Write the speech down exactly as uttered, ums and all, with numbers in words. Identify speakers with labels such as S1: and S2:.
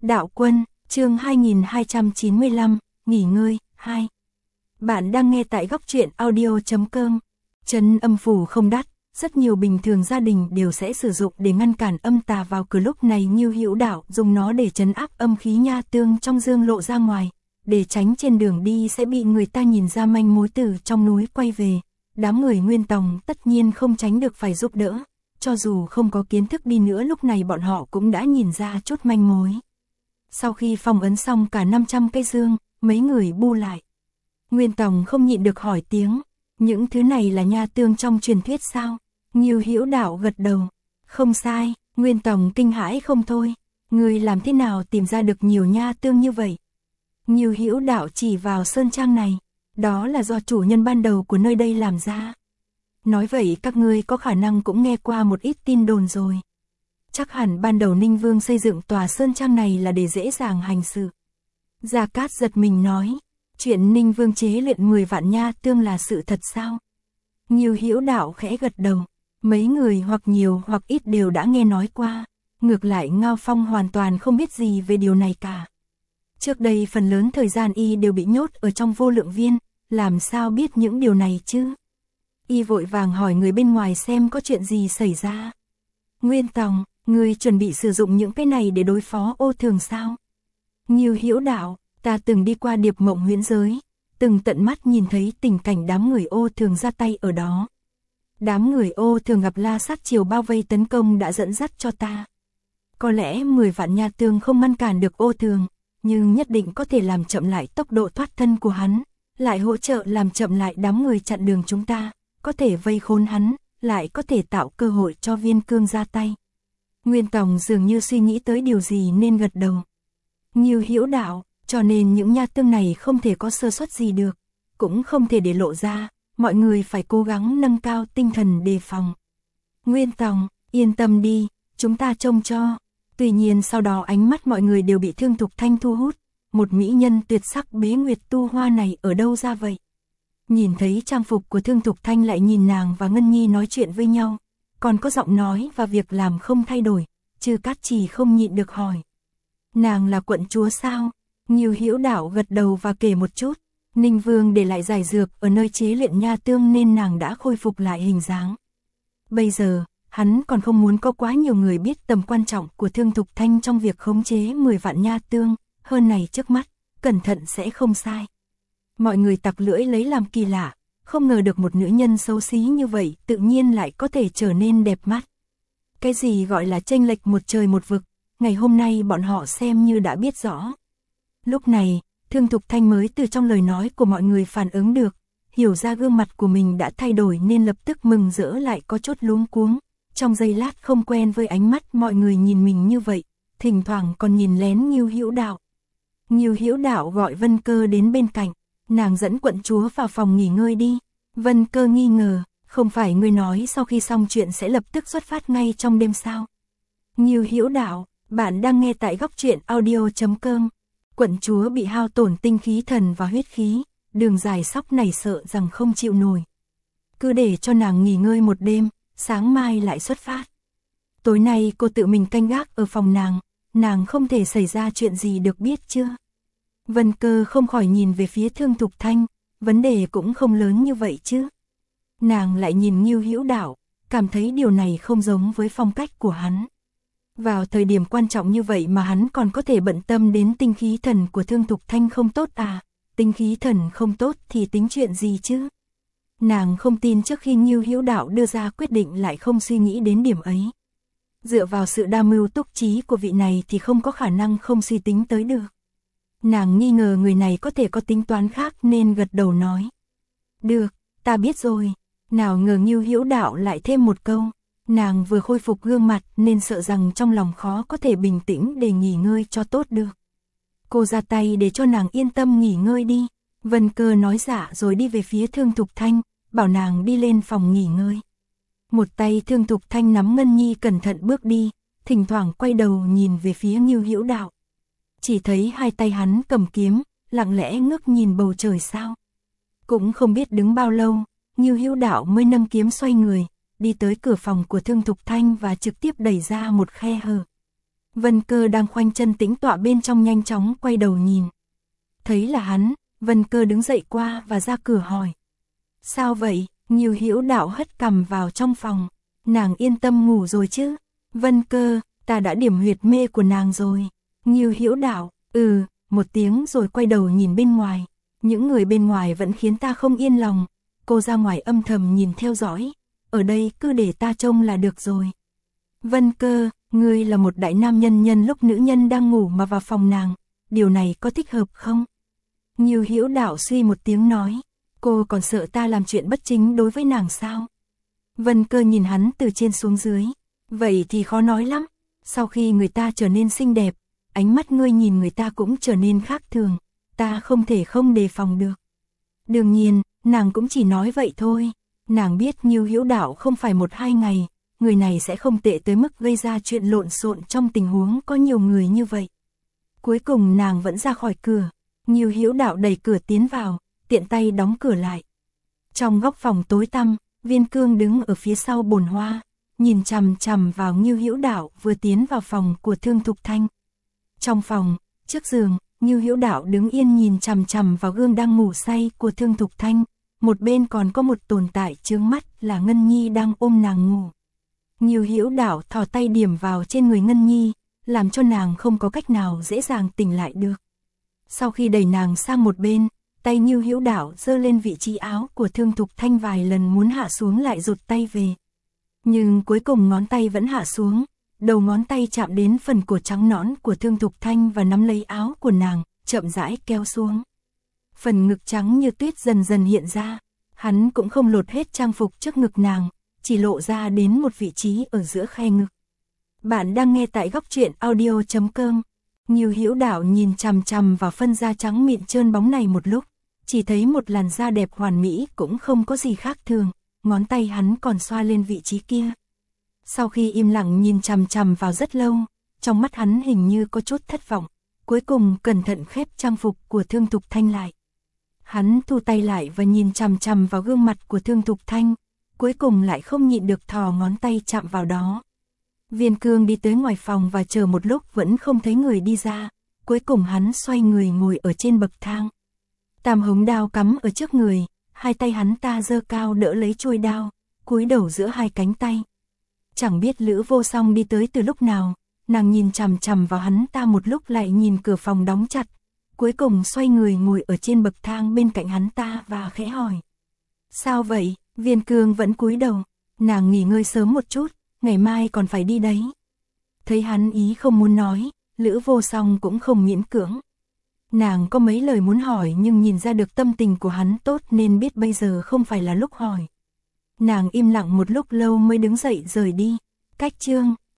S1: Đạo Quân, chương hai nghìn hai trăm chín mươi lăm, nghỉ ngơi, hai. Bạn đang nghe tại góc truyện audio chấm com. Trấn âm phủ không đắt, rất nhiều bình thường gia đình đều sẽ sử dụng để ngăn cản âm tà vào cửa, lúc này Ngưu Hữu Đạo dùng nó để trấn áp âm khí nha tương trong dương lộ ra ngoài, để tránh trên đường đi sẽ bị người ta nhìn ra manh mối từ trong núi quay về. Đám người Nguyên Tòng tất nhiên không tránh được phải giúp đỡ, cho dù không có kiến thức đi nữa lúc này bọn họ cũng đã nhìn ra chút manh mối. Sau khi phong ấn xong cả năm trăm cây dương, mấy người bu lại. Nguyên Tòng không nhịn được hỏi tiếng, những thứ này là nha tương trong truyền thuyết sao? Ngưu Hữu Đạo gật đầu, không sai. Nguyên Tòng kinh hãi không thôi, người làm thế nào tìm ra được nhiều nha tương như vậy? Ngưu Hữu Đạo chỉ vào sơn trang này, đó là do chủ nhân ban đầu của nơi đây làm ra. Nói vậy các ngươi có khả năng cũng nghe qua một ít tin đồn rồi. Chắc hẳn ban đầu Ninh Vương xây dựng tòa sơn trang này là để dễ dàng hành sự. Gia Cát giật mình nói, chuyện Ninh Vương chế luyện mười vạn nha tương là sự thật sao? Ngưu Hữu Đạo khẽ gật đầu, mấy người hoặc nhiều hoặc ít đều đã nghe nói qua, ngược lại Ngao Phong hoàn toàn không biết gì về điều này cả. Trước đây phần lớn thời gian y đều bị nhốt ở trong vô lượng viên, làm sao biết những điều này chứ? Y vội vàng hỏi người bên ngoài xem có chuyện gì xảy ra. Nguyên Tòng, ngươi chuẩn bị sử dụng những cái này để đối phó ô thường sao? Ngưu Hữu Đạo, ta từng đi qua Điệp Mộng huyễn giới, từng tận mắt nhìn thấy tình cảnh đám người ô thường ra tay ở đó. Đám người ô thường gặp La Sát Triều bao vây tấn công đã dẫn dắt cho ta. Có lẽ mười vạn nha tương không ngăn cản được ô thường, nhưng nhất định có thể làm chậm lại tốc độ thoát thân của hắn, lại hỗ trợ làm chậm lại đám người chặn đường chúng ta, có thể vây khốn hắn, lại có thể tạo cơ hội cho Viên Cương ra tay. Nguyên Tòng dường như suy nghĩ tới điều gì nên gật đầu. Ngưu Hữu Đạo, cho nên những nha tương này không thể có sơ suất gì được, cũng không thể để lộ ra, mọi người phải cố gắng nâng cao tinh thần đề phòng. Nguyên Tòng, yên tâm đi, chúng ta trông cho. Tuy nhiên sau đó ánh mắt mọi người đều bị Thương Thục Thanh thu hút, một mỹ nhân tuyệt sắc Bế Nguyệt Tu Hoa này ở đâu ra vậy? Nhìn thấy trang phục của Thương Thục Thanh lại nhìn nàng và Ngân Nhi nói chuyện với nhau, còn có giọng nói và việc làm không thay đổi, Trư Cát Trì không nhịn được hỏi. Nàng là quận chúa sao? Ngưu Hữu Đạo gật đầu và kể một chút, Ninh Vương để lại giải dược ở nơi chế luyện nha tương nên nàng đã khôi phục lại hình dáng. Bây giờ, hắn còn không muốn có quá nhiều người biết tầm quan trọng của Thương Thục Thanh trong việc khống chế mười vạn nha tương, hơn này trước mắt, cẩn thận sẽ không sai. Mọi người tặc lưỡi lấy làm kỳ lạ, không ngờ được một nữ nhân xấu xí như vậy tự nhiên lại có thể trở nên đẹp mắt. Cái gì gọi là chênh lệch một trời một vực, ngày hôm nay bọn họ xem như đã biết rõ. Lúc này, Thương Thục Thanh mới từ trong lời nói của mọi người phản ứng được, hiểu ra gương mặt của mình đã thay đổi nên lập tức mừng rỡ lại có chút luống cuống. Trong giây lát không quen với ánh mắt mọi người nhìn mình như vậy, thỉnh thoảng còn nhìn lén Ngưu Hữu Đạo. Ngưu Hữu Đạo gọi Vân Cơ đến bên cạnh, nàng dẫn quận chúa vào phòng nghỉ ngơi đi. Vân Cơ nghi ngờ, không phải ngươi nói sau khi xong chuyện sẽ lập tức xuất phát ngay trong đêm sao? Ngưu Hữu Đạo, bạn đang nghe tại góc truyện audio chấm com. Quận chúa bị hao tổn tinh khí thần và huyết khí, đường dài sóc này sợ rằng không chịu nổi. Cứ để cho nàng nghỉ ngơi một đêm, sáng mai lại xuất phát. Tối nay cô tự mình canh gác ở phòng nàng, nàng không thể xảy ra chuyện gì được biết chưa? Vân Cơ không khỏi nhìn về phía Thương Thục Thanh, vấn đề cũng không lớn như vậy chứ. Nàng lại nhìn Ngưu Hữu Đạo, cảm thấy điều này không giống với phong cách của hắn. Vào thời điểm quan trọng như vậy mà hắn còn có thể bận tâm đến tinh khí thần của Thương Thục Thanh không tốt à? Tinh khí thần không tốt thì tính chuyện gì chứ? Nàng không tin trước khi Ngưu Hữu Đạo đưa ra quyết định lại không suy nghĩ đến điểm ấy. Dựa vào sự đa mưu túc trí của vị này thì không có khả năng không suy tính tới được. Nàng nghi ngờ người này có thể có tính toán khác nên gật đầu nói. Được, ta biết rồi. Nào ngờ Ngưu Hữu Đạo lại thêm một câu. Nàng vừa khôi phục gương mặt nên sợ rằng trong lòng khó có thể bình tĩnh để nghỉ ngơi cho tốt được. Cô ra tay để cho nàng yên tâm nghỉ ngơi đi. Vân Cơ nói dạ rồi đi về phía Thương Thục Thanh, bảo nàng đi lên phòng nghỉ ngơi. Một tay Thương Thục Thanh nắm Ngân Nhi cẩn thận bước đi, thỉnh thoảng quay đầu nhìn về phía Ngưu Hữu Đạo. Chỉ thấy hai tay hắn cầm kiếm, lặng lẽ ngước nhìn bầu trời sao. Cũng không biết đứng bao lâu, Ngưu Hữu Đạo mới nâng kiếm xoay người, đi tới cửa phòng của Thương Thục Thanh và trực tiếp đẩy ra một khe hở. Vân Cơ đang khoanh chân tĩnh tọa bên trong nhanh chóng quay đầu nhìn. Thấy là hắn, Vân Cơ đứng dậy qua và ra cửa hỏi. Sao vậy? Nhiêu Hữu Đạo hất cằm vào trong phòng. Nàng yên tâm ngủ rồi chứ? Vân Cơ, ta đã điểm huyệt mê của nàng rồi. Nhiêu Hữu Đạo, ừ, một tiếng rồi quay đầu nhìn bên ngoài. Những người bên ngoài vẫn khiến ta không yên lòng. Cô ra ngoài âm thầm nhìn theo dõi. Ở đây cứ để ta trông là được rồi. Vân Cơ, ngươi là một đại nam nhân, nhân lúc nữ nhân đang ngủ mà vào phòng nàng. Điều này có thích hợp không? Nhiêu Hữu Đạo suy một tiếng nói. Cô còn sợ ta làm chuyện bất chính đối với nàng sao? Vân Cơ nhìn hắn từ trên xuống dưới. Vậy thì khó nói lắm. Sau khi người ta trở nên xinh đẹp, ánh mắt ngươi nhìn người ta cũng trở nên khác thường. Ta không thể không đề phòng được. Đương nhiên, nàng cũng chỉ nói vậy thôi. Nàng biết Nhiêu Hữu Đạo không phải một hai ngày, người này sẽ không tệ tới mức gây ra chuyện lộn xộn trong tình huống có nhiều người như vậy. Cuối cùng nàng vẫn ra khỏi cửa. Nhiêu Hữu Đạo đẩy cửa tiến vào, tiện tay đóng cửa lại. Trong góc phòng tối tăm, Viên Cương đứng ở phía sau bồn hoa, nhìn chằm chằm vào Nhiêu Hữu Đạo vừa tiến vào phòng của Thương Thục Thanh. Trong phòng, trước giường, Nhiêu Hữu Đạo đứng yên nhìn chằm chằm vào gương đang ngủ say của Thương Thục Thanh, một bên còn có một tồn tại chướng mắt là Ngân Nhi đang ôm nàng ngủ. Nhiêu Hữu Đạo thò tay điểm vào trên người Ngân Nhi, làm cho nàng không có cách nào dễ dàng tỉnh lại được. Sau khi đẩy nàng sang một bên, tay Nhiêu Hữu Đạo giơ lên vị trí áo của Thương Thục Thanh vài lần muốn hạ xuống lại rụt tay về. Nhưng cuối cùng ngón tay vẫn hạ xuống, đầu ngón tay chạm đến phần cổ trắng nõn của Thương Thục Thanh và nắm lấy áo của nàng, chậm rãi kéo xuống. Phần ngực trắng như tuyết dần dần hiện ra, hắn cũng không lột hết trang phục trước ngực nàng, chỉ lộ ra đến một vị trí ở giữa khe ngực. Bạn đang nghe tại góc truyện audio chấm com. Nhiêu Hữu Đạo nhìn chằm chằm vào phân da trắng mịn trơn bóng này một lúc, chỉ thấy một làn da đẹp hoàn mỹ cũng không có gì khác thường, ngón tay hắn còn xoa lên vị trí kia. Sau khi im lặng nhìn chằm chằm vào rất lâu, trong mắt hắn hình như có chút thất vọng, cuối cùng cẩn thận khép trang phục của Thương Thục Thanh lại. Hắn thu tay lại và nhìn chằm chằm vào gương mặt của Thương Thục Thanh, cuối cùng lại không nhịn được thò ngón tay chạm vào đó. Viên Cương đi tới ngoài phòng và chờ một lúc vẫn không thấy người đi ra, cuối cùng hắn xoay người ngồi ở trên bậc thang. Tam hống đao cắm ở trước người, hai tay hắn ta giơ cao đỡ lấy chuôi đao, cúi đầu giữa hai cánh tay. Chẳng biết Lữ Vô Song đi tới từ lúc nào, nàng nhìn chằm chằm vào hắn ta một lúc lại nhìn cửa phòng đóng chặt, cuối cùng xoay người ngồi ở trên bậc thang bên cạnh hắn ta và khẽ hỏi. Sao vậy? Viên Cương vẫn cúi đầu, nàng nghỉ ngơi sớm một chút, ngày mai còn phải đi đấy. Thấy hắn ý không muốn nói, Lữ Vô Song cũng không miễn cưỡng. Nàng có mấy lời muốn hỏi nhưng nhìn ra được tâm tình của hắn tốt nên biết bây giờ không phải là lúc hỏi. Nàng im lặng một lúc lâu mới đứng dậy rời đi. Cách chương